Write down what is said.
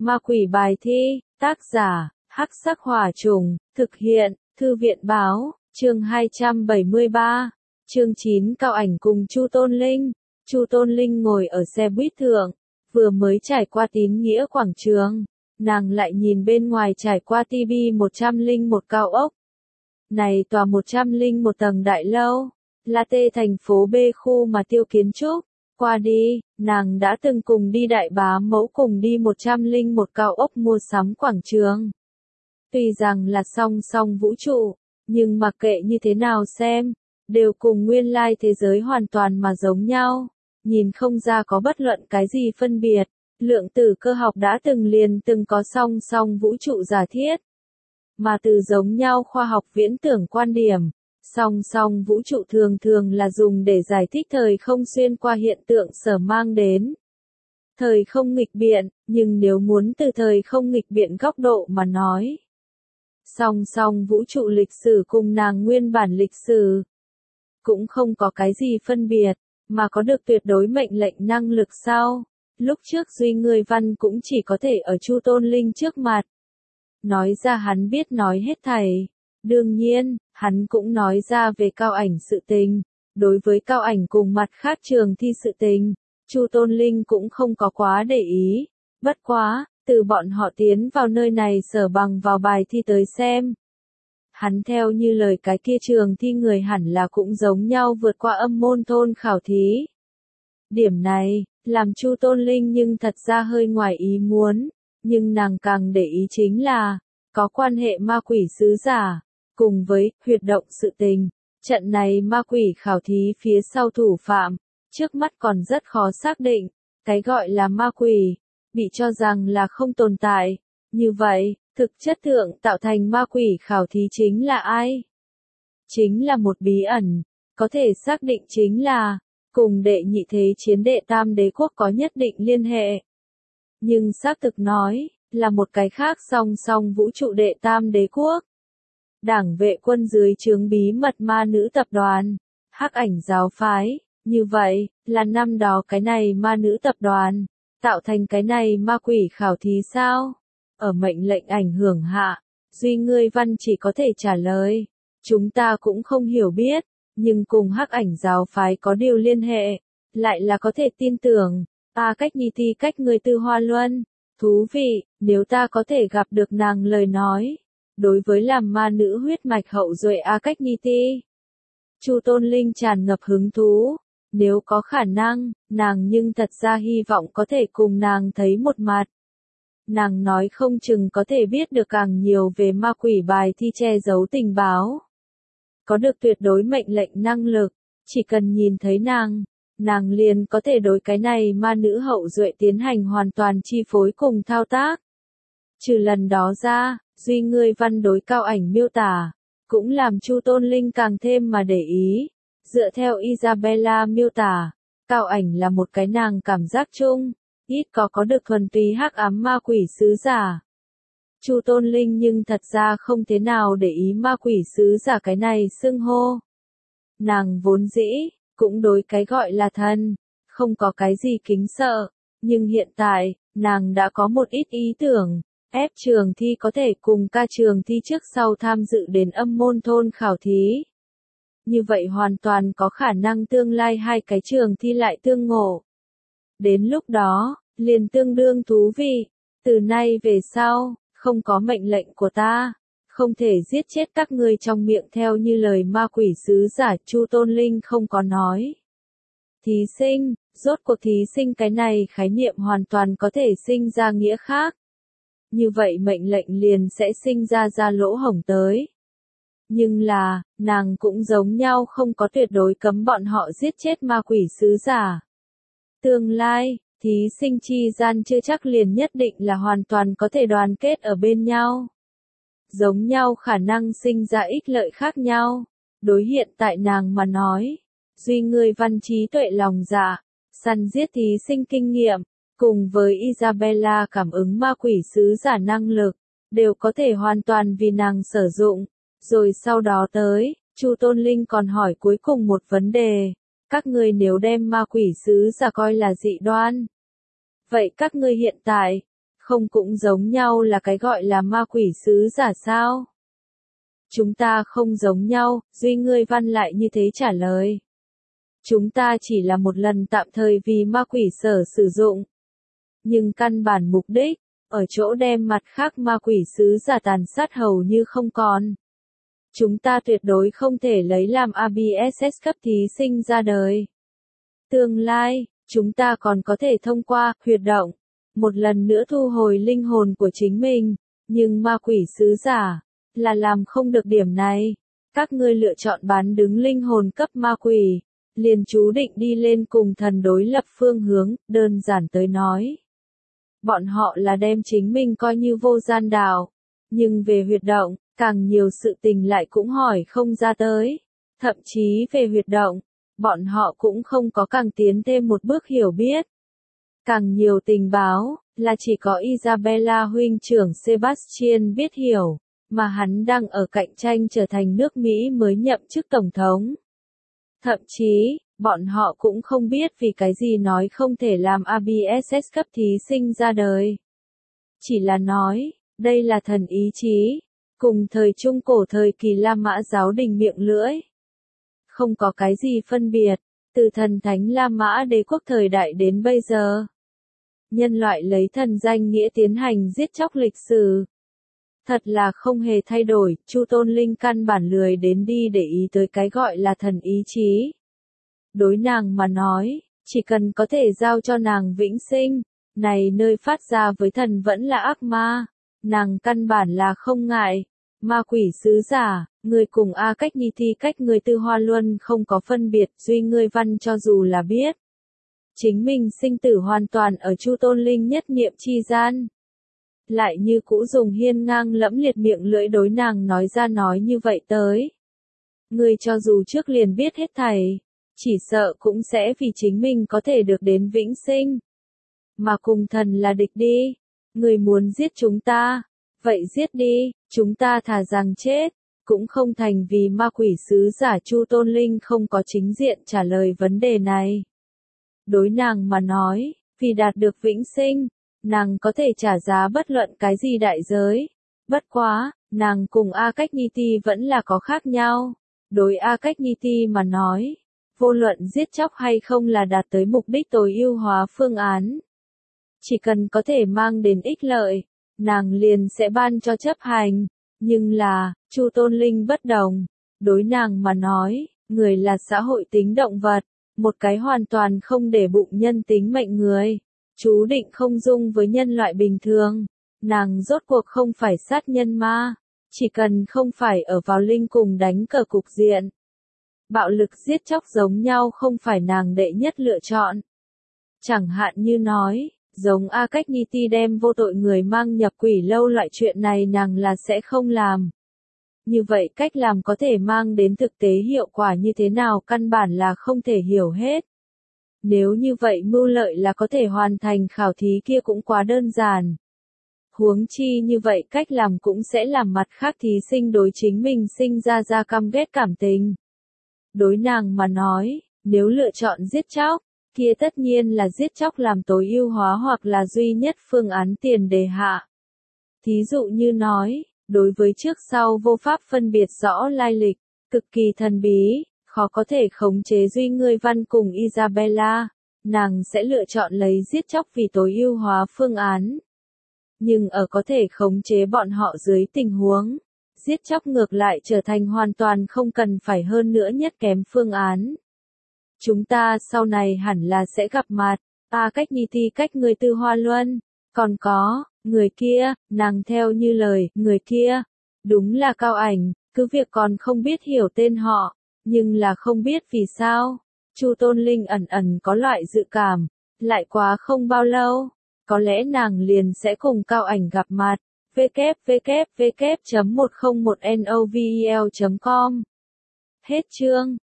Ma quỷ bài thi, tác giả, Hắc Sắc Hỏa Trùng, thực hiện, Thư viện báo, chương 273, chương 9 Cao Ảnh cùng Chu Tôn Linh. Chu Tôn Linh ngồi ở xe buýt thượng, vừa mới trải qua Tín Nghĩa quảng trường, nàng lại nhìn bên ngoài trải qua TV 101 cao ốc. Này tòa 101 tầng đại lâu, là T thành phố B khu mà Tiêu Kiến Trúc qua đi, nàng đã từng cùng đi đại bá mẫu cùng đi 101 cao ốc mua sắm quảng trường. Tuy rằng là song song vũ trụ, nhưng mặc kệ như thế nào xem, đều cùng nguyên lai thế giới hoàn toàn mà giống nhau, nhìn không ra có bất luận cái gì phân biệt. Lượng tử cơ học đã từng có song song vũ trụ giả thiết, mà từ giống nhau khoa học viễn tưởng quan điểm, song song vũ trụ thường thường là dùng để giải thích thời không xuyên qua hiện tượng sở mang đến thời không nghịch biện, nhưng nếu muốn từ thời không nghịch biện góc độ mà nói, song song vũ trụ lịch sử cùng nàng nguyên bản lịch sử cũng không có cái gì phân biệt, mà có được tuyệt đối mệnh lệnh năng lực sau. Lúc trước Duy Ngươi Văn cũng chỉ có thể ở Chu Tôn Linh trước mặt nói ra hắn biết nói hết thảy. Đương nhiên, hắn cũng nói ra về Cao Ảnh sự tình. Đối với Cao Ảnh cùng mặt khác trường thi sự tình, Chu Tôn Linh cũng không có quá để ý. Bất quá, từ bọn họ tiến vào nơi này sở bằng vào bài thi tới xem, hắn theo như lời cái kia trường thi người hẳn là cũng giống nhau vượt qua âm môn thôn khảo thí. Điểm này, làm Chu Tôn Linh nhưng thật ra hơi ngoài ý muốn, nhưng nàng càng để ý chính là, có quan hệ ma quỷ sứ giả, cùng với huyệt động sự tình. Trận này ma quỷ khảo thí phía sau thủ phạm, trước mắt còn rất khó xác định, cái gọi là ma quỷ, bị cho rằng là không tồn tại. Như vậy, thực chất thượng tạo thành ma quỷ khảo thí chính là ai? Chính là một bí ẩn, có thể xác định chính là cùng đệ nhị thế chiến đệ tam đế quốc có nhất định liên hệ. Nhưng xác thực nói, là một cái khác song song vũ trụ đệ tam đế quốc. Đảng vệ quân dưới trướng bí mật ma nữ tập đoàn, Hắc Ảnh giáo phái, như vậy, là năm đó cái này ma nữ tập đoàn, tạo thành cái này ma quỷ khảo thí sao? Ở mệnh lệnh ảnh hưởng hạ, Duy Ngươi Văn chỉ có thể trả lời, chúng ta cũng không hiểu biết. Nhưng cùng Hắc Ảnh giáo phái có điều liên hệ, lại là có thể tin tưởng. A Cách Nhi Ti cách người từ Hoa Luân, thú vị, nếu ta có thể gặp được nàng lời nói. Đối với làm ma nữ huyết mạch hậu duệ A Cách Nhi Ti, Chu Tôn Linh tràn ngập hứng thú. Nếu có khả năng, nàng nhưng thật ra hy vọng có thể cùng nàng thấy một mặt. Nàng nói không chừng có thể biết được càng nhiều về ma quỷ bài thi che giấu tình báo. Có được tuyệt đối mệnh lệnh năng lực, chỉ cần nhìn thấy nàng liền có thể đối cái này ma nữ hậu duệ tiến hành hoàn toàn chi phối cùng thao tác. Trừ lần đó ra, Duy Ngươi Văn đối Cao Ảnh miêu tả, cũng làm Chu Tôn Linh càng thêm mà để ý. Dựa theo Isabella miêu tả, Cao Ảnh là một cái nàng cảm giác chung, ít có được thuần túy hắc ám ma quỷ sứ giả. Chu Tôn Linh nhưng thật ra không thế nào để ý ma quỷ sứ giả cái này xưng hô. Nàng vốn dĩ, cũng đối cái gọi là thần, không có cái gì kính sợ, nhưng hiện tại, nàng đã có một ít ý tưởng, ép trường thi có thể cùng ca trường thi trước sau tham dự đến âm môn thôn khảo thí. Như vậy hoàn toàn có khả năng tương lai hai cái trường thi lại tương ngộ. Đến lúc đó, liền tương đương thú vị, từ nay về sau, không có mệnh lệnh của ta, không thể giết chết các ngươi trong miệng theo như lời ma quỷ sứ giả. Chu Tôn Linh không có nói. Thí sinh, rốt cuộc thí sinh cái này khái niệm hoàn toàn có thể sinh ra nghĩa khác. Như vậy mệnh lệnh liền sẽ sinh ra lỗ hổng tới. Nhưng là, nàng cũng giống nhau không có tuyệt đối cấm bọn họ giết chết ma quỷ sứ giả. Tương lai, thí sinh chi gian chưa chắc liền nhất định là hoàn toàn có thể đoàn kết ở bên nhau. Giống nhau khả năng sinh ra ích lợi khác nhau. Đối hiện tại nàng mà nói, Duy Ngươi Văn trí tuệ lòng dạ, săn giết thí sinh kinh nghiệm, cùng với Isabella cảm ứng ma quỷ sứ giả năng lực, đều có thể hoàn toàn vì nàng sử dụng. Rồi sau đó tới, Chu Tôn Linh còn hỏi cuối cùng một vấn đề. Các ngươi nếu đem ma quỷ sứ giả coi là dị đoan, vậy các ngươi hiện tại, Không cũng giống nhau là cái gọi là ma quỷ sứ giả sao? Chúng ta không giống nhau, Duy Ngươi Văn lại như thế trả lời. Chúng ta chỉ là một lần tạm thời vì ma quỷ sở sử dụng. Nhưng căn bản mục đích, ở chỗ đem mặt khác ma quỷ sứ giả tàn sát hầu như không còn. Chúng ta tuyệt đối không thể lấy làm ABSS cấp thí sinh ra đời. Tương lai, chúng ta còn có thể thông qua huyệt động, một lần nữa thu hồi linh hồn của chính mình, nhưng ma quỷ sứ giả là làm không được điểm này. Các ngươi lựa chọn bán đứng linh hồn cấp ma quỷ, liền chú định đi lên cùng thần đối lập phương hướng, đơn giản tới nói. Bọn họ là đem chính mình coi như vô gian đạo, nhưng về huyệt động, càng nhiều sự tình lại cũng hỏi không ra tới. Thậm chí về huyệt động, bọn họ cũng không có càng tiến thêm một bước hiểu biết. Càng nhiều tình báo, là chỉ có Isabella huynh trưởng Sebastian biết hiểu, mà hắn đang ở cạnh tranh trở thành nước Mỹ mới nhậm chức tổng thống. Thậm chí, bọn họ cũng không biết vì cái gì nói không thể làm ABSS cấp thí sinh ra đời. Chỉ là nói, đây là thần ý chí, cùng thời Trung Cổ thời kỳ La Mã giáo đình miệng lưỡi. Không có cái gì phân biệt, từ thần thánh La Mã đế quốc thời đại đến bây giờ. Nhân loại lấy thần danh nghĩa tiến hành giết chóc lịch sử. Thật là không hề thay đổi, Chu Tôn Linh căn bản lười đến đi để ý tới cái gọi là thần ý chí. Đối nàng mà nói, chỉ cần có thể giao cho nàng vĩnh sinh, này nơi phát ra với thần vẫn là ác ma, nàng căn bản là không ngại. Ma quỷ sứ giả, người cùng A Cách Nhi Thi cách người Tư Hoa Luân không có phân biệt, Duy Ngươi Văn cho dù là biết. Chính mình sinh tử hoàn toàn ở Chu Tôn Linh nhất niệm chi gian. Lại như cũ dùng hiên ngang lẫm liệt miệng lưỡi đối nàng nói ra nói như vậy tới. Người cho dù trước liền biết hết thảy, chỉ sợ cũng sẽ vì chính mình có thể được đến vĩnh sinh. Mà cùng thần là địch đi. Người muốn giết chúng ta, vậy giết đi, chúng ta thà rằng chết, cũng không thành vì ma quỷ sứ giả Chu Tôn Linh không có chính diện trả lời vấn đề này. Đối nàng mà nói, vì đạt được vĩnh sinh, nàng có thể trả giá bất luận cái gì đại giới. Bất quá, nàng cùng A Cách Nhi Ti vẫn là có khác nhau. Đối A Cách Nhi Ti mà nói, vô luận giết chóc hay không là đạt tới mục đích tối ưu hóa phương án. Chỉ cần có thể mang đến ích lợi, nàng liền sẽ ban cho chấp hành. Nhưng là, Chu Tôn Linh bất đồng. Đối nàng mà nói, người là xã hội tính động vật, một cái hoàn toàn không để bụng nhân tính mệnh người. Chú định không dung với nhân loại bình thường. Nàng rốt cuộc không phải sát nhân ma. Chỉ cần không phải ở vào linh cùng đánh cờ cục diện. Bạo lực giết chóc giống nhau không phải nàng đệ nhất lựa chọn. Chẳng hạn như nói, giống A Cách Nhi Ti đem vô tội người mang nhập quỷ lâu loại chuyện này nàng là sẽ không làm. Như vậy cách làm có thể mang đến thực tế hiệu quả như thế nào căn bản là không thể hiểu hết. Nếu như vậy mưu lợi là có thể hoàn thành khảo thí kia cũng quá đơn giản. Huống chi như vậy cách làm cũng sẽ làm mặt khác thí sinh đối chính mình sinh ra căm ghét cảm tình. Đối nàng mà nói, nếu lựa chọn giết chóc, kia tất nhiên là giết chóc làm tối ưu hóa hoặc là duy nhất phương án tiền đề hạ. Thí dụ như nói, đối với trước sau vô pháp phân biệt rõ lai lịch, cực kỳ thần bí, khó có thể khống chế Duy Ngươi Văn cùng Isabella, nàng sẽ lựa chọn lấy giết chóc vì tối ưu hóa phương án. Nhưng ở có thể khống chế bọn họ dưới tình huống, giết chóc ngược lại trở thành hoàn toàn không cần phải hơn nữa nhất kém phương án. Chúng ta sau này hẳn là sẽ gặp mặt, A Cách Nhi Ti cách người Tư Hoa Luân, còn có, người kia, nàng theo như lời, người kia, đúng là Cao Ảnh, cứ việc còn không biết hiểu tên họ, nhưng là không biết vì sao, Chu Tôn Linh ẩn ẩn có loại dự cảm, lại quá không bao lâu, có lẽ nàng liền sẽ cùng Cao Ảnh gặp mặt. www.101novel.com Hết chương.